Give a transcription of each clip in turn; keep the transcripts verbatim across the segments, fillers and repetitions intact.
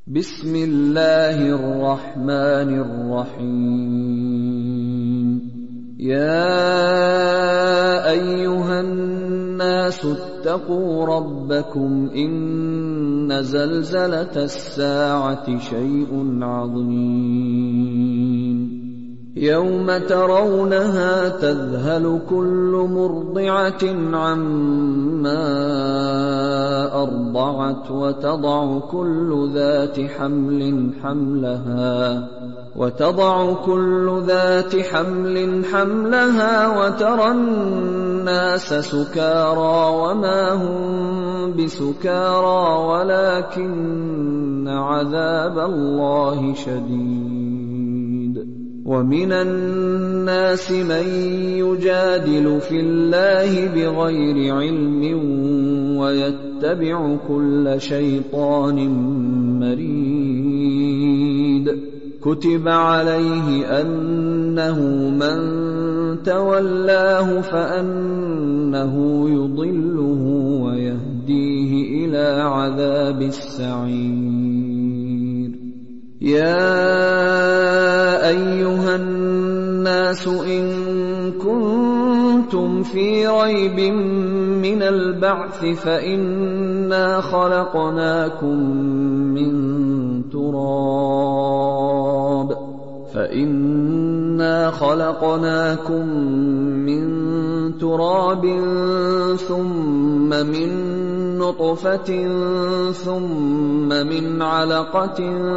بسم الله الرحمن الرحيم يا أيها الناس اتقوا ربكم إن زلزلة الساعة شيء عظيم يوم ترونها تذهل كل مرضعة عما أرضعت وتضع كل ذات حمل حملها وتضع كل ذات حمل حملها وترى الناس سكارى وما هم بسكارى ولكن عذاب الله شديد ومن الناس من يجادل في الله بغير علم ويتبع كل شيطان مريد كتب عليه أنه من تولاه فأنه يضله ويهديه إلى عذاب السعير يا أيها الناس إن كنتم في ريب من البعث فإنا خلقناكم من تراب فإنا خلقناكم من تراب ثم من نطفة ثم من علقة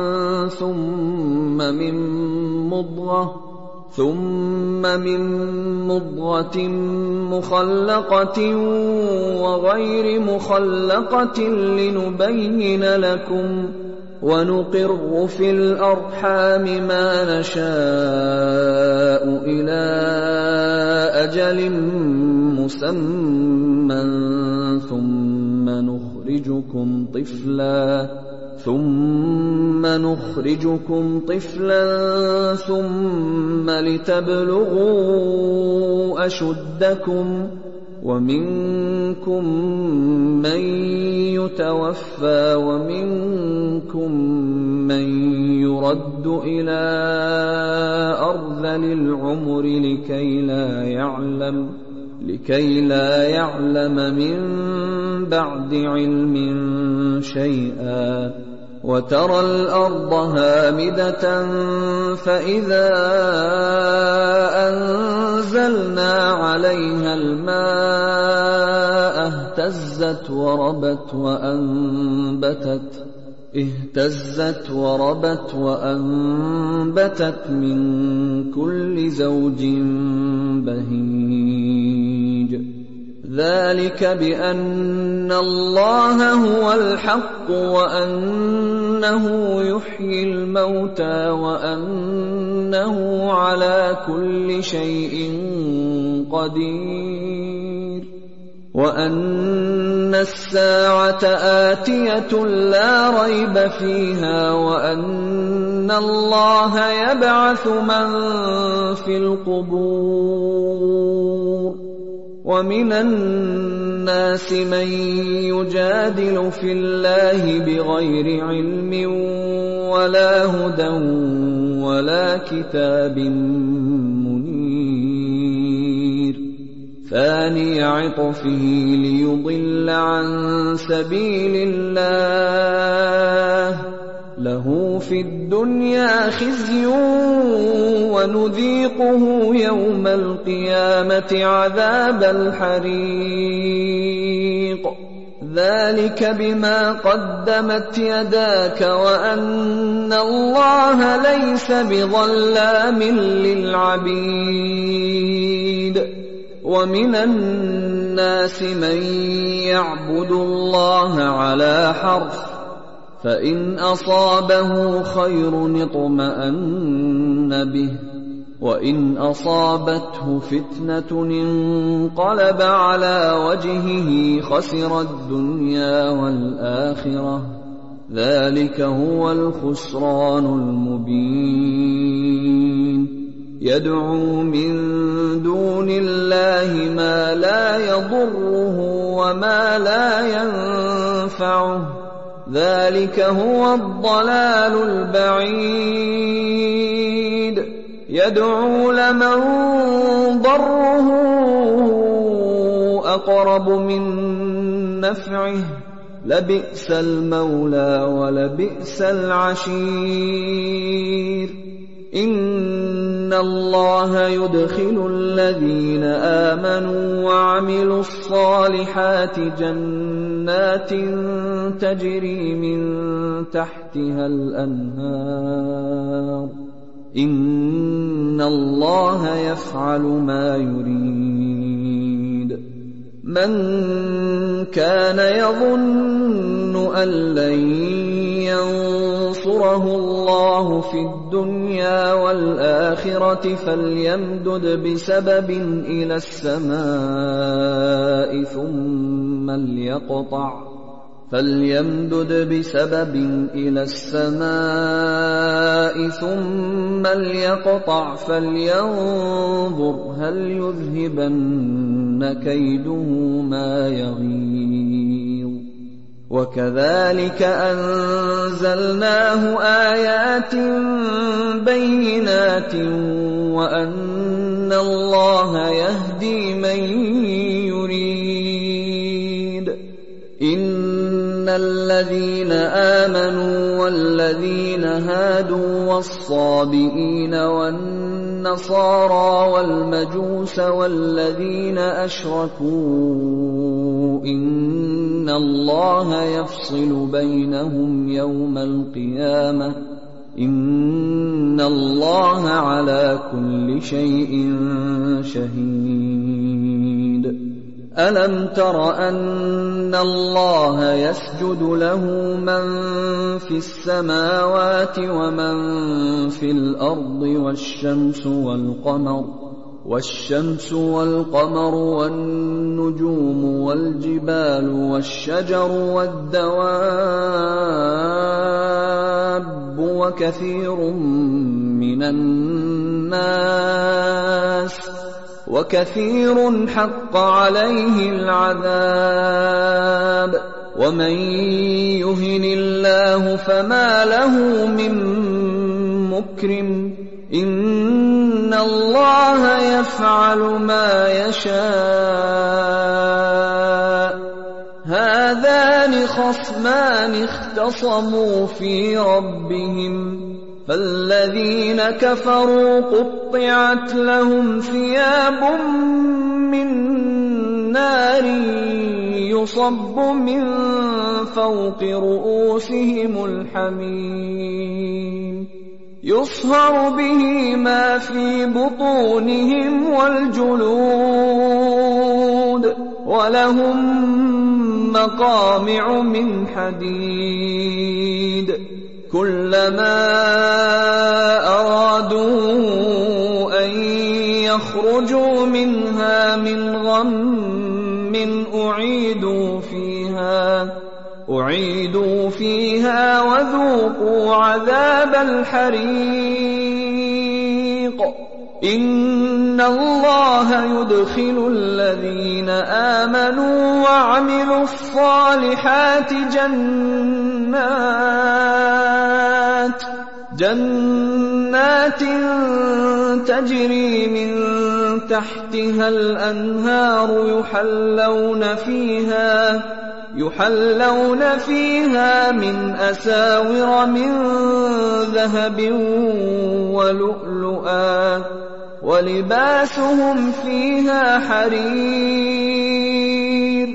ثم من مضغة ثم من مضغة مخلقة وغير مخلقة لنبين لكم ونقر في الأرحام ما نشاء إلى أجل مسمى ثم نخرجكم طفلا ثم نخرجكم طفلا ثم لتبلغوا أشدكم ومنكم من يتوفى ومنكم من يرد إلى أرذل العمر لكي لا يعلم لكي لا يعلم من بعد علم شيئا وترى الأرض هامدة فإذا أنزلنا عليها الماء اهتزت وربت وأنبتت اهتزت وربت وأنبتت من كل زوج بهيج ذلك بأن الله هو الحق وأنه يحيي الموتى وأنه على كل شيء قدير وأن الساعة آتية لا ريب فيها وأن الله يبعث من في القبور ومن الناس من يجادل في الله بغير علم ولا هدى ولا كتاب منير ثاني عطفه ليضل عن سبيل الله له في الدنيا خزي ونذيقه يوم القيامة عذاب الحريق ذلك بما قدمت يداك وأن الله ليس بظلام للعبيد ومن الناس من يعبد الله على حرف فإن أصابه خير اطمأن به وإن أصابته فتنة انقلب على وجهه خسر الدنيا والآخرة ذلك هو الخسران المبين يدعو من دون الله ما لا يضره وما لا ينفعه ذلك هو الضلال البعيد يدعو لمن ضره أقرب من نفعه لبئس المولى ولبئس العشير إن الله يدخل الذين آمنوا وعملوا الصالحات جنات تجري من تحتها الأنهار إن الله يفعل ما يريد من كان يظن أن لن ينصره الله في الدنيا والآخرة فليمدد بسبب إلى السماء ثم ليقطع فليمدد بسبب إلى السماء ثم ليقطع فلينظر هل يذهبن كيده ما يغيظ وكذلك أنزلناه آيات بينات وأن الله يهدي من يريد إن الذين آمنوا والذين هادوا والصابئين والنصارى والمجوس والذين أشركوا إن الله يفصل بينهم يوم القيامة إن الله على كل شيء شهيد ألم تر أن الله يسجد له من في السماوات ومن في الأرض والشمس والقمر والشمس والقمر والنجوم والجبال والشجر والدواب وكثير من الناس وكثير حق عليه العذاب ومن يهن الله فما له من مكرم إن الله يفعل ما يشاء هذان خصمان اختصموا في ربهم فالذين كفروا قطعت لهم ثياب من نار يصب من فوق رؤوسهم الحميم يصهر به ما في بطونهم والجلود ولهم مقامع من حديد كلما أرادوا أن يخرجوا منها من غم أعيدوا فيها أعيدوا فيها وذوقوا عذاب الحريق إن الله يدخل الذين آمنوا وعملوا الصالحات جنات جنات تجري من تحتها الأنهار يحلون فيها يحلون فيها من أساور من ذهب ولؤلؤا ولباسهم فيها حرير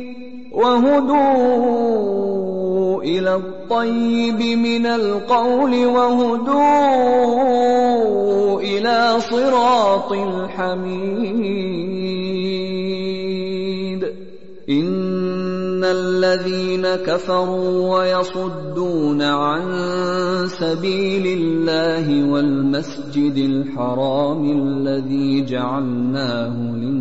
وهدوا إلى الطيب من القول وهدوا إلى صراط الحميد إن الذين كفروا ويصدون عن سبيل الله والمسجد الحرام الذي جعلناه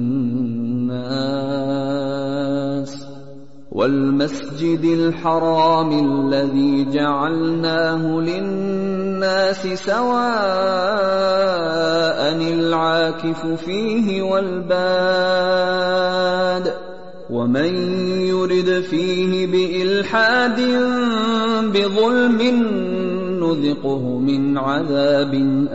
للناس والمسجد الحرام الذي جعلناه للناس سواء العاكف فيه والباد ومن يرد فيه بإلحاد بظلم نذقه من عذاب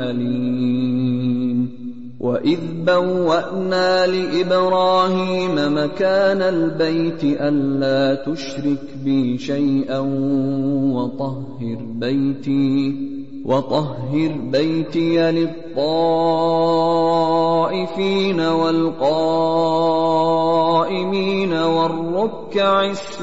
أليم وإذ بوأنا لإبراهيم مكان البيت ألا تشرك بي شيئا وطهر بيتي وطهر بيتي للطائفين والقائمين والركع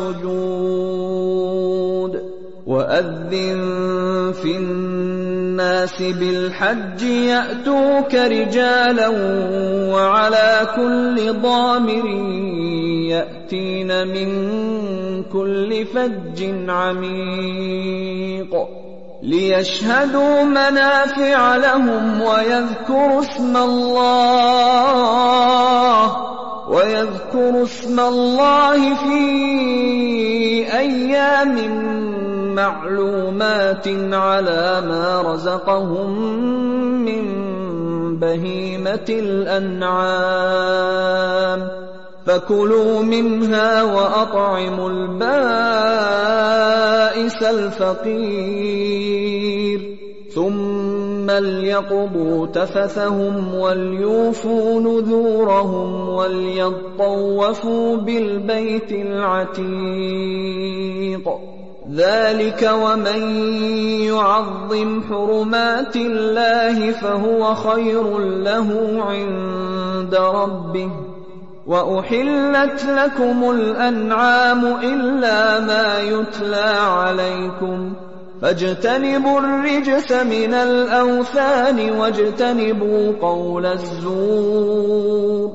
السجود وأذن في الناس بالحج يأتوك رجالا وعلى كل ضامر يأتين من كل فج عميق ليشهدوا منافع لهم ويذكروا اسم الله ويذكروا اسم الله في أيام معلومات على ما رزقهم من بهيمة الأنعام فكلوا منها وأطعموا البائس الفقير ثم ليقضوا تفثهم وليوفوا نذورهم وليطوفوا بالبيت العتيق ذلك ومن يعظم حرمات الله فهو خير له عند ربه وأحلت لكم الأنعام إلا ما يتلى عليكم فاجتنبوا الرجس من الأوثان واجتنبوا قول الزور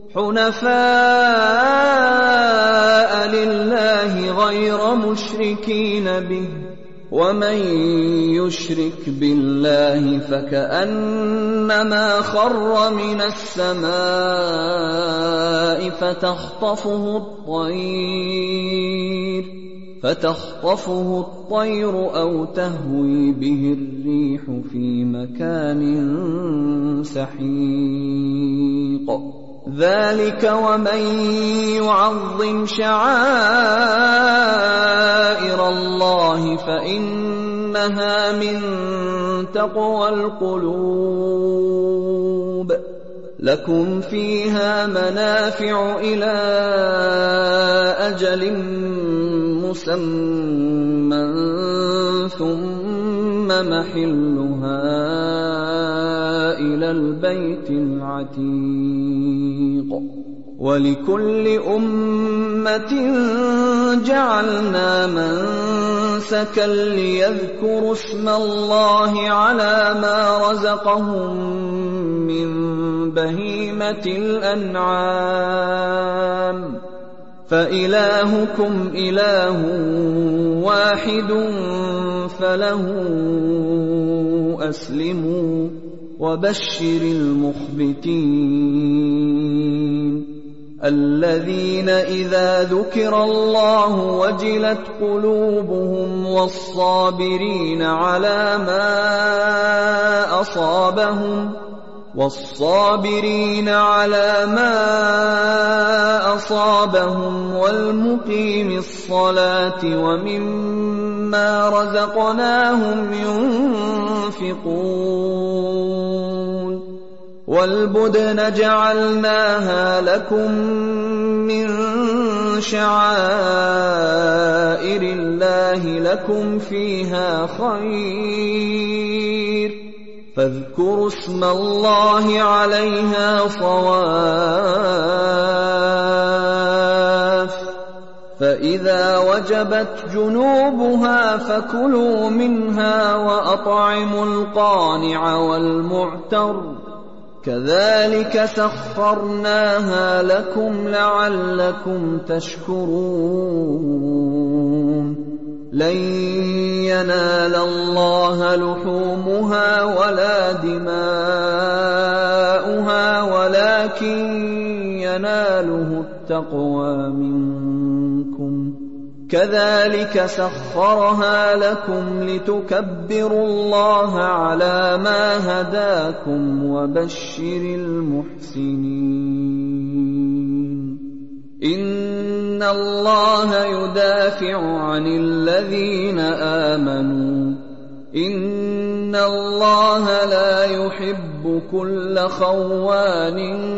حنفاء لله غير مشركين به ومن يشرك بالله فكأنما خر من السماء فتخطفه الطير فتخطفه الطير أو تهوي به الريح في مكان سحيق ذلك ومن يعظم شعائر الله فإنها من تقوى القلوب لكم فيها منافع إلى أجل مسمى ثم محلها إلى البيت العتيق ولكل أمة جعلنا منسكا ليذكروا اسم الله على ما رزقهم من بهيمة الأنعام فإلهكم إله واحد فله أسلموا وبشر المخبتين الذين إذا ذكر الله وجلت قلوبهم والصابرين على ما أصابهم والصابرين على ما أصابهم والمقيم الصلاة ومما رزقناهم ينفقون والبدن جعلناها لكم من شعائر الله لكم فيها خير فاذكروا اسم الله عليها صواف فإذا وجبت جنوبها فكلوا منها وأطعموا القانع والمعتر كذلك سخرناها لكم لعلكم تشكرون لن ينال الله لحومها ولا دماؤها ولكن يناله التقوى منكم كذلك سخرها لكم لتكبروا الله على ما هداكم وبشر المحسنين إِنَّ اللَّهَ يُدَافِعُ عَنِ الَّذِينَ آمَنُوا إِنَّ اللَّهَ لَا يُحِبُّ كُلَّ خَوَّانٍ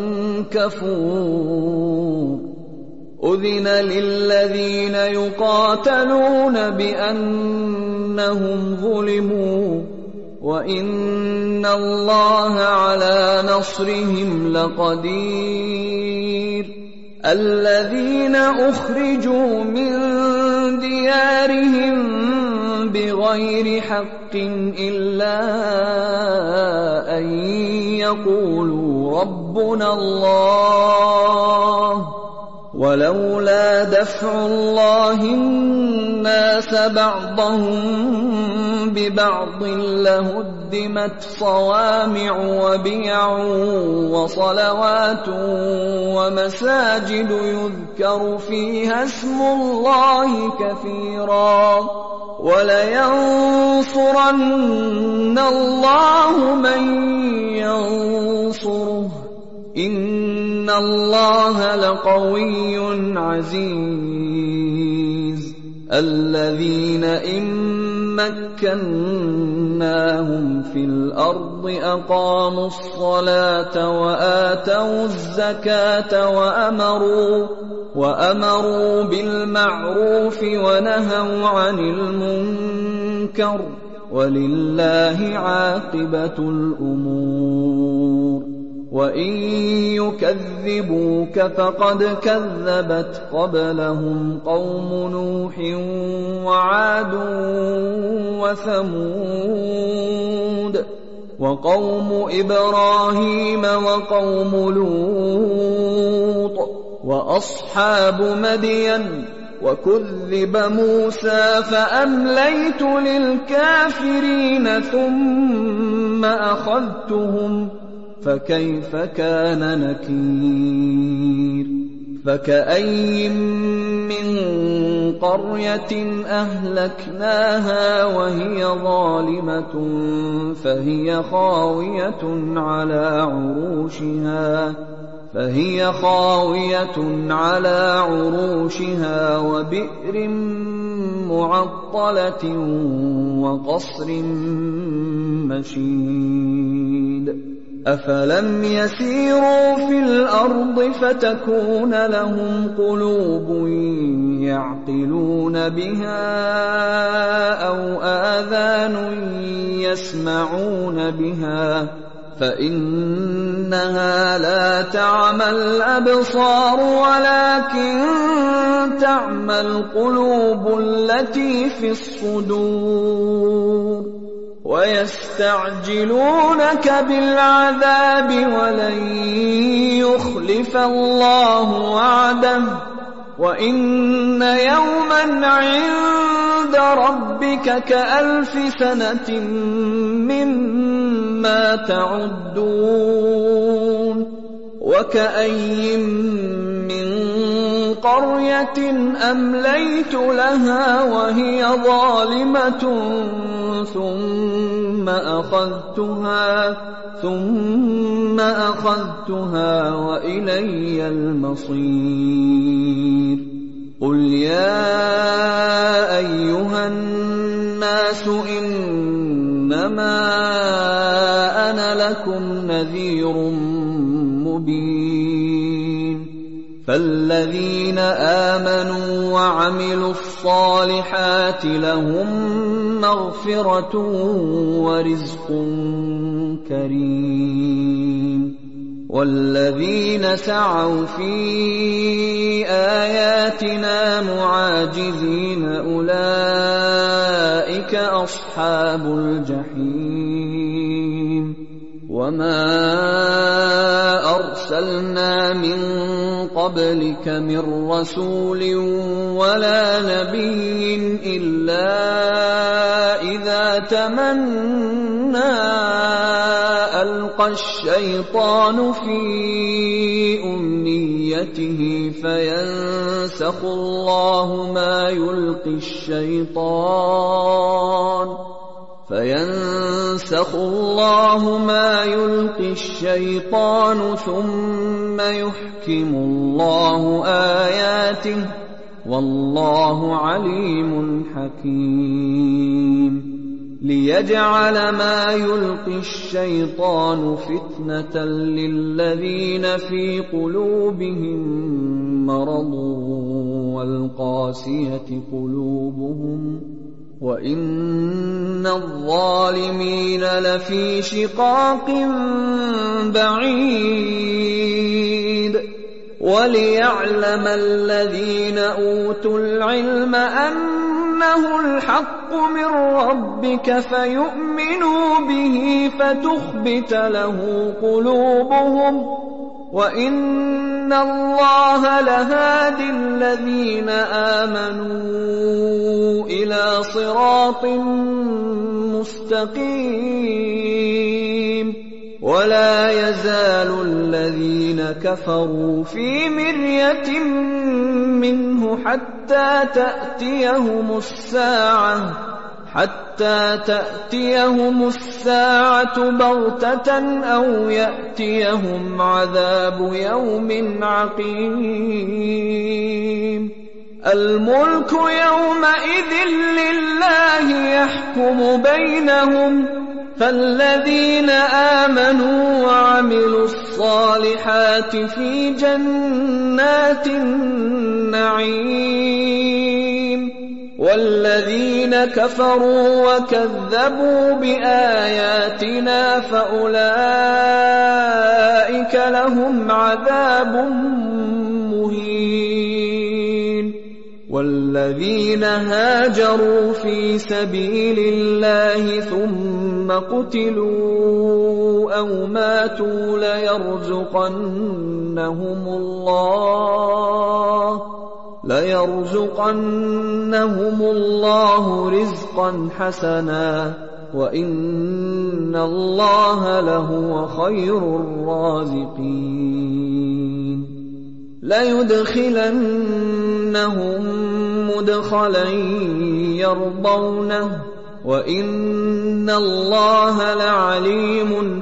كَفُورٍ أُذِنَ لِلَّذِينَ يُقَاتَلُونَ بِأَنَّهُمْ ظُلِمُوا وَإِنَّ اللَّهَ عَلَىٰ نَصْرِهِمْ لَقَدِيرٌ الَّذِينَ أُخْرِجُوا مِن دِيَارِهِم بِغَيْرِ حَقٍّ إِلَّا أَن يَقُولُوا رَبُّنَا اللَّهُ وَلَوْلَا دَفْعُ اللَّهِ النَّاسَ بَعْضَهُم بِبَعْضٍ لَّهُدِّمَتْ صَوَامِعُ وَبِيَعٌ وَصَلَوَاتٌ وَمَسَاجِدُ يُذْكَرُ فِيهَا اسْمُ اللَّهِ كَثِيرًا وَلَيَنصُرَنَّ اللَّهُ مَن يَنصُرُهُ إِنَّ اللَّهَ لَقَوِيٌّ عَزِيزٌ الَّذِينَ إِن مَّكَّنَّاهُمْ فِي الْأَرْضِ أَقَامُوا الصَّلَاةَ وَآتَوُا الزَّكَاةَ وَأَمَرُوا وَأَمَرُوا بِالْمَعْرُوفِ وَنَهَوْا عَنِ الْمُنكَرِ وَلِلَّهِ عَاقِبَةُ الْأُمُورِ وَإِن يُكَذِّبُوكَ فَقَدْ كَذَّبَتْ قَبْلَهُمْ قَوْمُ نُوحٍ وَعَادٌ وَثَمُودُ وَقَوْمُ إِبْرَاهِيمَ وَقَوْمُ لُوطٍ وَأَصْحَابُ مَدْيَنَ وَكُذِّبَ مُوسَىٰ فَأَمْلَيْتُ لِلْكَافِرِينَ ثُمَّ أَخَذْتُهُمْ فَكَيْفَ كَانَ نَكِيرِ فَكَأَيِّن مِّن قَرْيَةٍ أَهْلَكْنَاهَا وَهِيَ ظَالِمَةٌ فَهِيَ خَاوِيَةٌ عَلَىٰ عُرُوشِهَا فهي خاوية على عروشها وبئر معطلة وقصر مشيد أفلم يسيروا في الأرض فتكون لهم قلوب يعقلون بها أو آذان يسمعون بها فإنها لا تعمى الأبصار ولكن تعمى القلوب التي في الصدور ويستعجلونك بالعذاب ولن يخلف الله وعده وإن يوما عند ربك كألف سنة مما تعدون وكأي من قرية أمليت لها وهي ظالمة ثم أخذتها ثم أخذتها وإلي المصير قل يا أيها الناس إنما أنا لكم نذير مبين فالذين آمنوا وعملوا الصالحات لهم مغفرة ورزق كريم والذين سعوا في آياتنا معاجزين أولئك أصحاب الجحيم وما أرسلنا من قبلك من رسول ولا نبي إلا إذا تمنى ألقى الشيطان في أمنيته فينسخ الله ما يلقي الشيطان فينسخ ينسخ الله ما يلقي الشيطان ثم يحكم الله آياته والله عليم حكيم ليجعل ما يلقي الشيطان فتنة للذين في قلوبهم مرض والقاسية قلوبهم وإن الظالمين لفي شقاق بعيد وليعلم الذين أوتوا العلم أنه الحق من ربك فيؤمنوا به فتخبت له قلوبهم وإن الله لهادي الذين آمنوا إلى صراط مستقيم ولا يزال الذين كفروا في مرية منه حتى تأتيهم الساعة حتى تأتيهم الساعة بغتة أو يأتيهم عذاب يوم عقيم الملك يومئذ لله يحكم بينهم فالذين آمنوا وعملوا الصالحات في جنات النعيم والذين كفروا وكذبوا بآياتنا فأولئك لهم عذاب مهين والذين هاجروا في سبيل الله ثم قتلوا أو ماتوا ليرزقنهم الله ليرزقنهم الله رزقا حسنا وإن الله لهو خير الرازقين ليدخلنهم مدخلا يرضونه وإن الله لعليم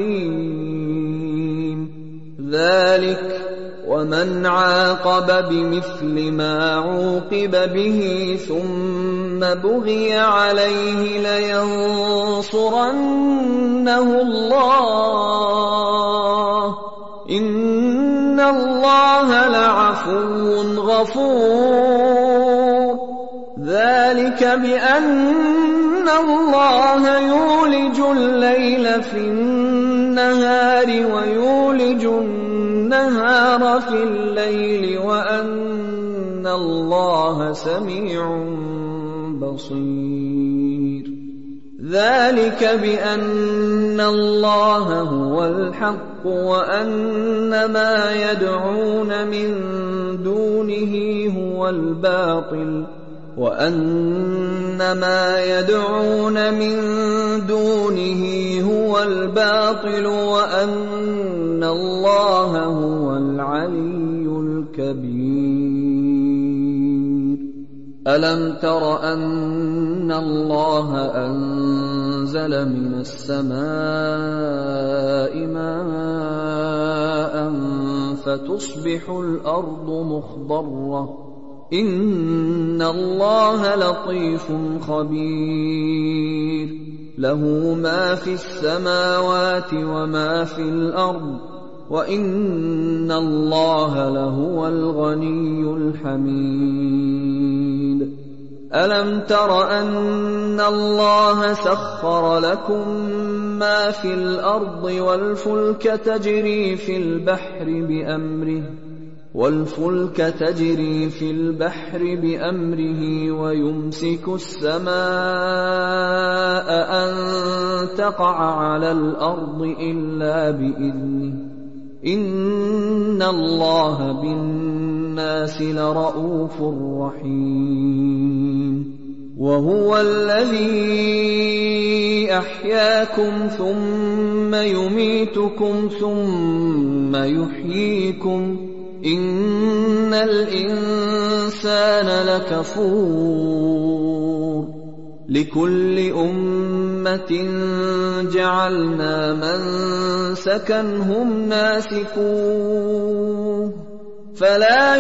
حليم ذلك ومن عاقب بمثل ما عوقب به ثم بغي عليه لينصرنه الله إن الله لعفو غفور ذلك بأن الله يولج الليل في النهار ويولج النهار في الليل وأن الله سميع بصير ذلك بأن الله هو الحق وأن ما يدعون من دونه هو الباطل وأن ما يدعون من دونه هو الباطل وأن الله هو العلي الكبير ألم تر أن الله أنزل من السماء ماء فتصبح الأرض مخضرة إن الله لطيف خبير له ما في السماوات وما في الأرض وإن الله لهو الغني الحميد ألم تر أن الله سخر لكم ما في الأرض والفلك تجري في البحر بأمره والفلك تجري في البحر بأمره ويمسك السماء أن تقع على الأرض إلا بإذنه إن الله بالناس لرءوف رحيم وهو الذي أحياكم ثم يميتكم ثم يحييكم إن الإنسان لكفور لكل أمة جعلنا منسكا هم ناسكوه فلا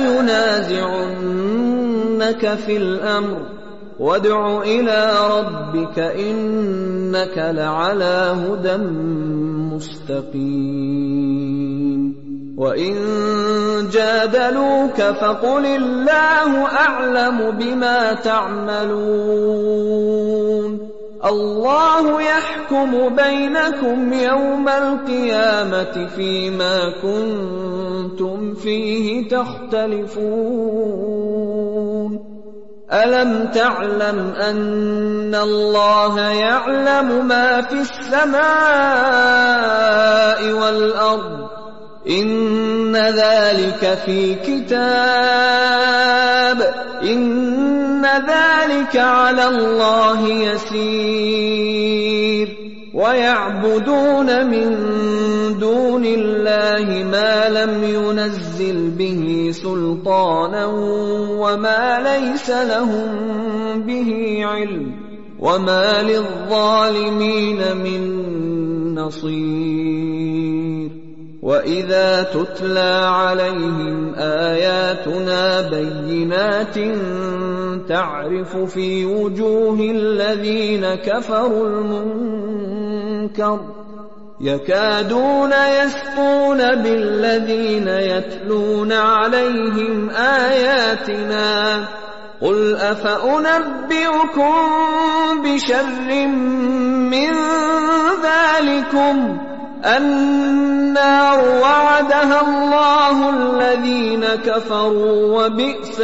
ينازعنك في الأمر وادع إلى ربك إنك لعلى هدى مستقيم وإن جادلوك فقل الله أعلم بما تعملون الله يحكم بينكم يوم القيامة فيما كنتم فيه تختلفون ألم تعلم أن الله يعلم ما في السماء والأرض إن ذلك في كتاب إن ذلك على الله يسير ويعبدون من دون الله ما لم ينزل به سلطانا وما ليس لهم به علم وما للظالمين من نصير وإذا تتلى عليهم آياتنا بينات تعرف في وجوه الذين كفروا المنكر يكادون يسطون بالذين يتلون عليهم آياتنا قل أفأنبئكم بشر من ذلكم النار وعدها الله الذين كفروا وبئس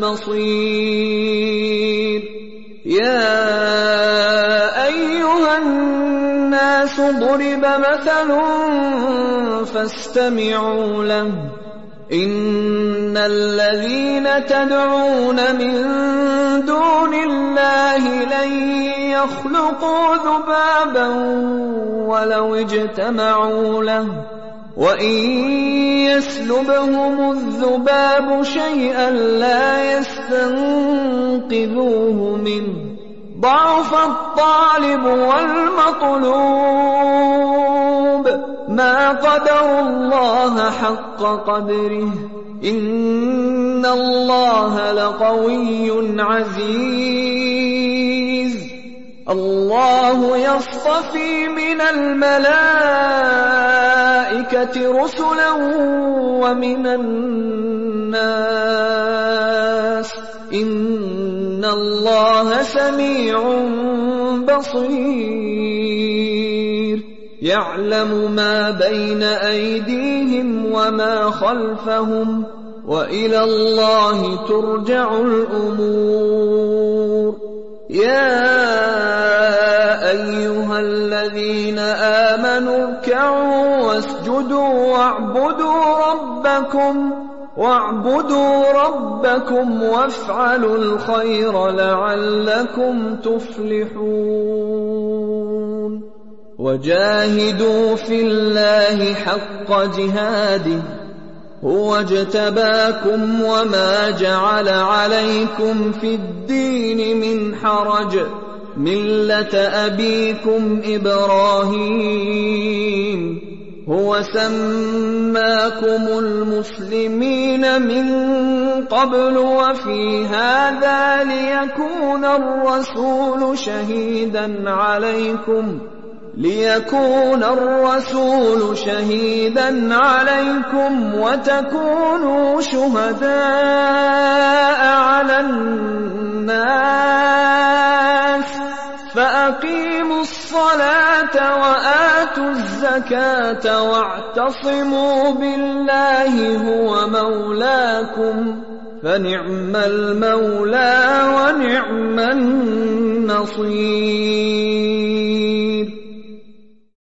المصير يا أيها الناس ضرب مثل فاستمعوا له إن الذين تدعون من دون الله لن يخلقوا ذبابا ولو اجتمعوا له وإن يسلبهم الذباب شيئا لا يستنقذوه منه ضعف الطالب والمطلوب ما قدروا الله حق قدره إن الله لقوي عزيز الله يصطفي من الملائكة رسلا ومن الناس إن الله سميع بصير يعلم ما بين أيديهم وما خلفهم وإلى الله ترجع الأمور يا أيها الذين آمنوا اركعوا واسجدوا واعبدوا ربكم واعبدوا ربكم وافعلوا الخير لعلكم تفلحون وجاهدوا في الله حق جهاده هو اجتباكم وما جعل عليكم في الدين من حرج ملة أبيكم إبراهيم هو سماكم المسلمين من قبل وفي هذا ليكون الرسول شهيدا عليكم ليكون الرسول شهيدا عليكم وتكونوا شهداء على الناس فأقيموا الصلاة وآتوا الزكاة واعتصموا بالله هو مولاكم فنعم المولى ونعم النصير